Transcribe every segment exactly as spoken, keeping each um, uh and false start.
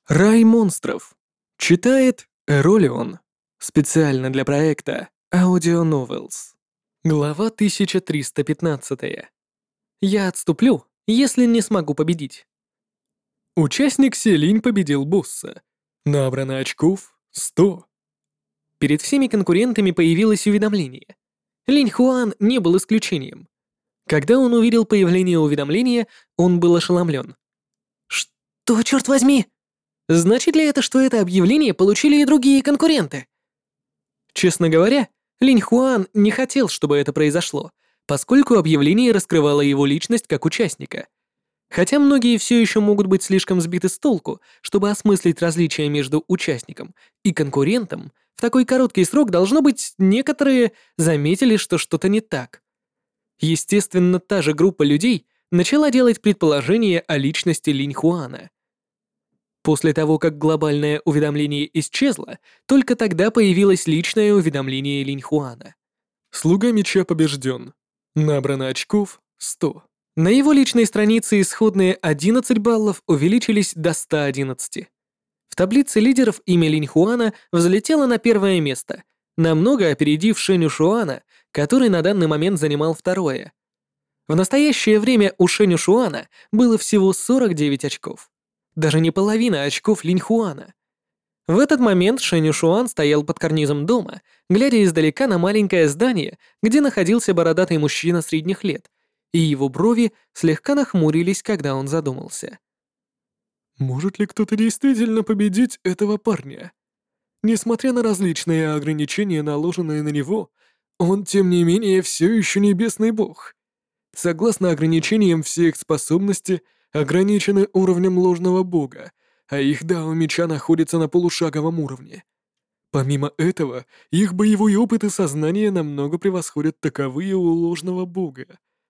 Рай монстров. Читает Эролион. Специально для проекта Audio Novels. Глава тысяча триста пятнадцать. Я отступлю, если не смогу победить. Участник Селинь победил босса. Набрано очков сто. Перед всеми конкурентами появилось уведомление. Линь Хуан не был исключением. Когда он увидел появление уведомления, он был ошеломлен. «Что, черт возьми?» Значит ли это, что это объявление получили и другие конкуренты? Честно говоря, Линь Хуан не хотел, чтобы это произошло, поскольку объявление раскрывало его личность как участника. Хотя многие все еще могут быть слишком сбиты с толку, чтобы осмыслить различия между участником и конкурентом, в такой короткий срок, должно быть, некоторые заметили, что что-то не так. Естественно, та же группа людей начала делать предположения о личности Линь Хуана. После того, как глобальное уведомление исчезло, только тогда появилось личное уведомление Линь Хуана. Слуга меча побежден. Набрано очков сто. На его личной странице исходные одиннадцать баллов увеличились до ста одиннадцати. В таблице лидеров имя Линь Хуана взлетело на первое место, намного опередив Шэню Шуана, который на данный момент занимал второе. В настоящее время у Шэню Шуана было всего сорок девять очков. Даже не половина очков Линь Хуана. В этот момент Шэнь Шуан стоял под карнизом дома, глядя издалека на маленькое здание, где находился бородатый мужчина средних лет, и его брови слегка нахмурились, когда он задумался. Может ли кто-то действительно победить этого парня? Несмотря на различные ограничения, наложенные на него, он, тем не менее, все еще небесный бог. Согласно ограничениям, все их способности ограничены уровнем ложного бога, а их дао меча находится на полушаговом уровне. Помимо этого, их боевой опыт и сознание намного превосходят таковые у ложного бога.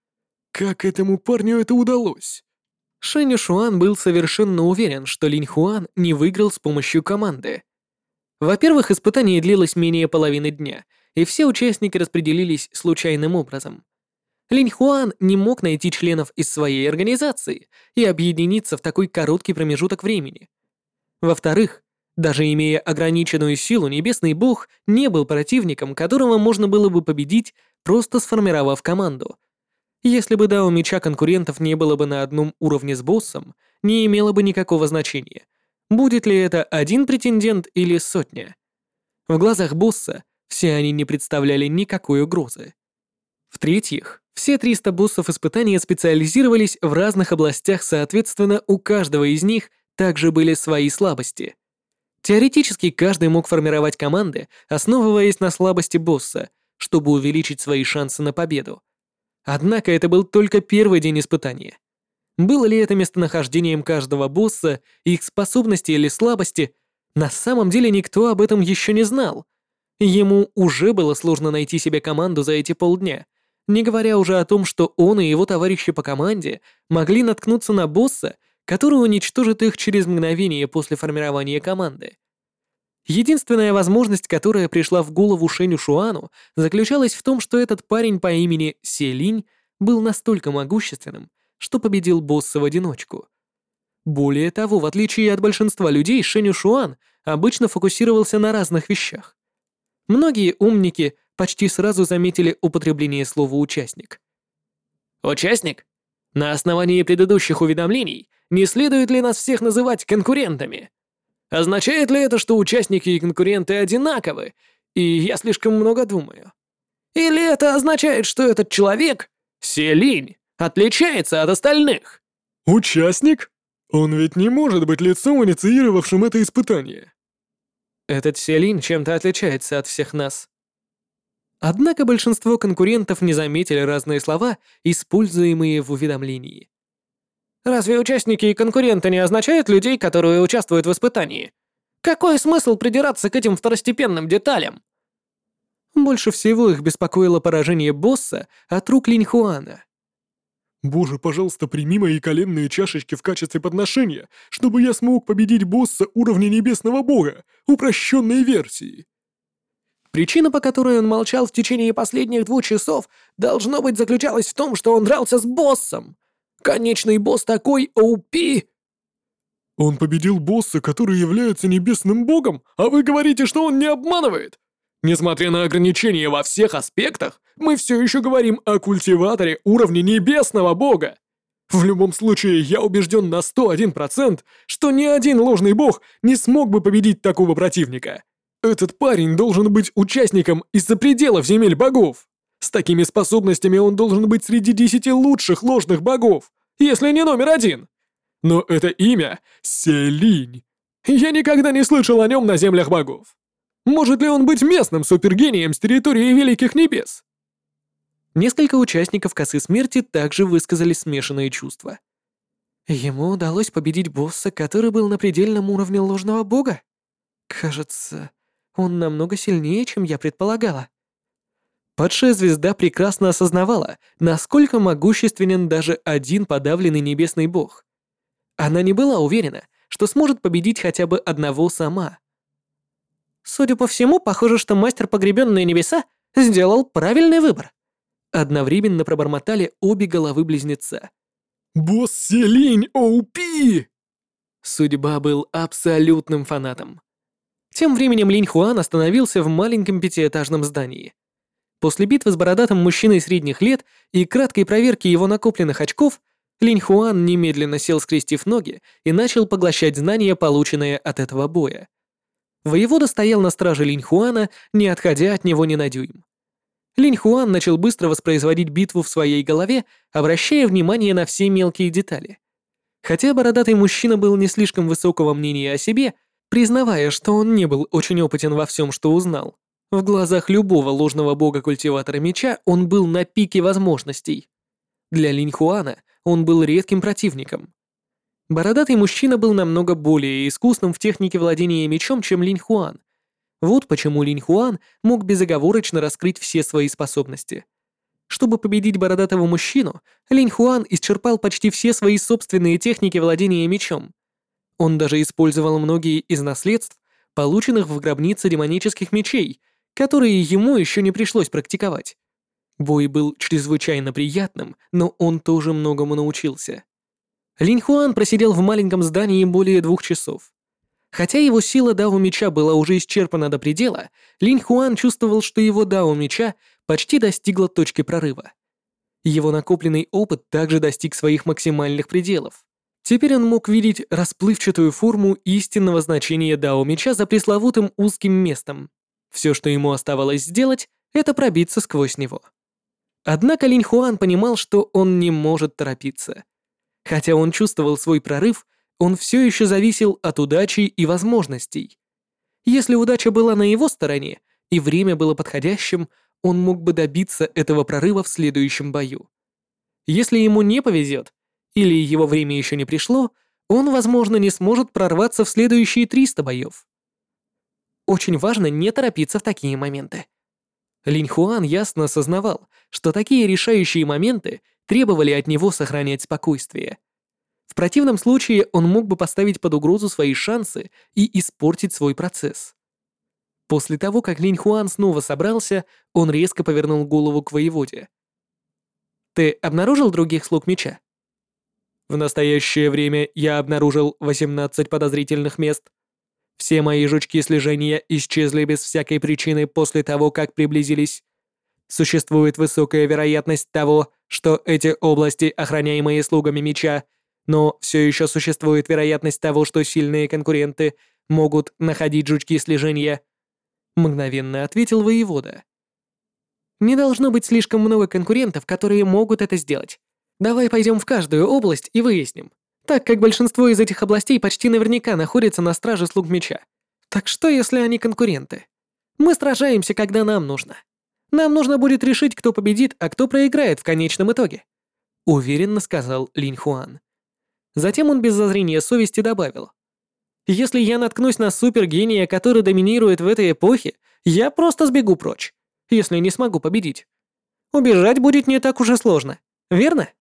Как этому парню это удалось? Шэнь Шуан был совершенно уверен, что Линь Хуан не выиграл с помощью команды. Во-первых, испытание длилось менее половины дня, и все участники распределились случайным образом. Линь Хуан не мог найти членов из своей организации и объединиться в такой короткий промежуток времени. Во-вторых, даже имея ограниченную силу, Небесный Бог не был противником, которого можно было бы победить, просто сформировав команду. Если бы дао меча конкурентов не было бы на одном уровне с боссом, не имело бы никакого значения, будет ли это один претендент или сотня. В глазах босса все они не представляли никакой угрозы. В-третьих, все триста боссов испытания специализировались в разных областях, соответственно, у каждого из них также были свои слабости. Теоретически, каждый мог формировать команды, основываясь на слабости босса, чтобы увеличить свои шансы на победу. Однако это был только первый день испытания. Было ли это местонахождением каждого босса, их способности или слабости, на самом деле никто об этом еще не знал. Ему уже было сложно найти себе команду за эти полдня, не говоря уже о том, что он и его товарищи по команде могли наткнуться на босса, который уничтожит их через мгновение после формирования команды. Единственная возможность, которая пришла в голову Шэню Шуану, заключалась в том, что этот парень по имени Селинь был настолько могущественным, что победил босса в одиночку. Более того, в отличие от большинства людей, Шэню Шуан обычно фокусировался на разных вещах. Многие умники почти сразу заметили употребление слова «участник». «Участник? На основании предыдущих уведомлений не следует ли нас всех называть конкурентами? Означает ли это, что участники и конкуренты одинаковы, и я слишком много думаю? Или это означает, что этот человек, Селинь, отличается от остальных?» Участник? Он ведь не может быть лицом, инициировавшим это испытание. Этот Селинь чем-то отличается от всех нас. Однако большинство конкурентов не заметили разные слова, используемые в уведомлении. Разве участники и конкуренты не означают людей, которые участвуют в испытании? Какой смысл придираться к этим второстепенным деталям? Больше всего их беспокоило поражение босса от рук Линь Хуана. Боже, пожалуйста, прими мои коленные чашечки в качестве подношения, чтобы я смог победить босса уровня небесного бога, упрощенной версии. Причина, по которой он молчал в течение последних двух часов, должно быть, заключалась в том, что он дрался с боссом. Конечный босс такой о пи. Он победил босса, который является небесным богом, а вы говорите, что он не обманывает? Несмотря на ограничения во всех аспектах, мы все еще говорим о культиваторе уровня небесного бога. В любом случае, я убежден на сто один процент, что ни один ложный бог не смог бы победить такого противника. Этот парень должен быть участником из-за пределов земель богов. С такими способностями он должен быть среди десяти лучших ложных богов, если не номер один. Но это имя — Селинь. Я никогда не слышал о нем на землях богов. Может ли он быть местным супергением с территории Великих Небес? Несколько участников Косы Смерти также высказали смешанные чувства. Ему удалось победить босса, который был на предельном уровне ложного бога? Кажется, он намного сильнее, чем я предполагала. Падшая звезда прекрасно осознавала, насколько могущественен даже один подавленный небесный бог. Она не была уверена, что сможет победить хотя бы одного сама. Судя по всему, похоже, что мастер погребенные небеса сделал правильный выбор. Одновременно пробормотали обе головы-близнеца. Босс Селинь О Пи! Судьба был абсолютным фанатом. Тем временем Линь Хуан остановился в маленьком пятиэтажном здании. После битвы с бородатым мужчиной средних лет и краткой проверки его накопленных очков, Линь Хуан немедленно сел, скрестив ноги, и начал поглощать знания, полученные от этого боя. Воевода стоял на страже Линь Хуана, не отходя от него ни на дюйм. Линь Хуан начал быстро воспроизводить битву в своей голове, обращая внимание на все мелкие детали. Хотя бородатый мужчина был не слишком высокого мнения о себе, признавая, что он не был очень опытен во всем, что узнал, в глазах любого ложного бога-культиватора меча он был на пике возможностей. Для Линь Хуана он был редким противником. Бородатый мужчина был намного более искусным в технике владения мечом, чем Линь Хуан. Вот почему Линь Хуан мог безоговорочно раскрыть все свои способности. Чтобы победить бородатого мужчину, Линь Хуан исчерпал почти все свои собственные техники владения мечом. Он даже использовал многие из наследств, полученных в гробнице демонических мечей, которые ему еще не пришлось практиковать. Бой был чрезвычайно приятным, но он тоже многому научился. Линь Хуан просидел в маленьком здании более двух часов. Хотя его сила дао меча была уже исчерпана до предела, Линь Хуан чувствовал, что его дао меча почти достигла точки прорыва. Его накопленный опыт также достиг своих максимальных пределов. Теперь он мог видеть расплывчатую форму истинного значения дао меча за пресловутым узким местом. Все, что ему оставалось сделать, это пробиться сквозь него. Однако Линь Хуан понимал, что он не может торопиться. Хотя он чувствовал свой прорыв, он все еще зависел от удачи и возможностей. Если удача была на его стороне и время было подходящим, он мог бы добиться этого прорыва в следующем бою. Если ему не повезет, или его время еще не пришло, он, возможно, не сможет прорваться в следующие триста боев. Очень важно не торопиться в такие моменты. Линь Хуан ясно осознавал, что такие решающие моменты требовали от него сохранять спокойствие. В противном случае он мог бы поставить под угрозу свои шансы и испортить свой процесс. После того, как Линь Хуан снова собрался, он резко повернул голову к воеводе. «Ты обнаружил других слуг меча?» «В настоящее время я обнаружил восемнадцать подозрительных мест. Все мои жучки слежения исчезли без всякой причины после того, как приблизились. Существует высокая вероятность того, что эти области, охраняемые слугами меча, но все еще существует вероятность того, что сильные конкуренты могут находить жучки слежения», — мгновенно ответил воевода. «Не должно быть слишком много конкурентов, которые могут это сделать. Давай пойдем в каждую область и выясним, так как большинство из этих областей почти наверняка находится на страже слуг меча. Так что, если они конкуренты? Мы сражаемся, когда нам нужно. Нам нужно будет решить, кто победит, а кто проиграет в конечном итоге», — уверенно сказал Линь Хуан. Затем он без зазрения совести добавил: «Если я наткнусь на супергения, который доминирует в этой эпохе, я просто сбегу прочь, если не смогу победить. Убежать будет не так уж и сложно, верно?»